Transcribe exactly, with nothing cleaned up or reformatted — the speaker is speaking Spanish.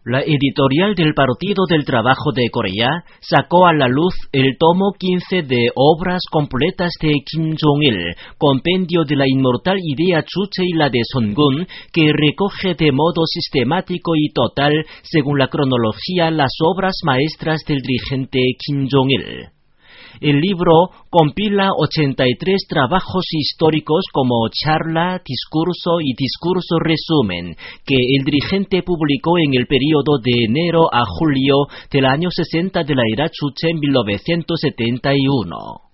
La editorial del Partido del Trabajo de Corea sacó a la luz el tomo quince de Obras completas de Kim Jong-il, compendio de la inmortal idea Juche y la de Songun, que recoge de modo sistemático y total, según la cronología, las obras maestras del dirigente Kim Jong-il. El libro compila ochenta y tres trabajos históricos como charla, discurso y discurso resumen, que el dirigente publicó en el período de enero a julio del año sesenta de la era Juche en mil novecientos setenta y uno.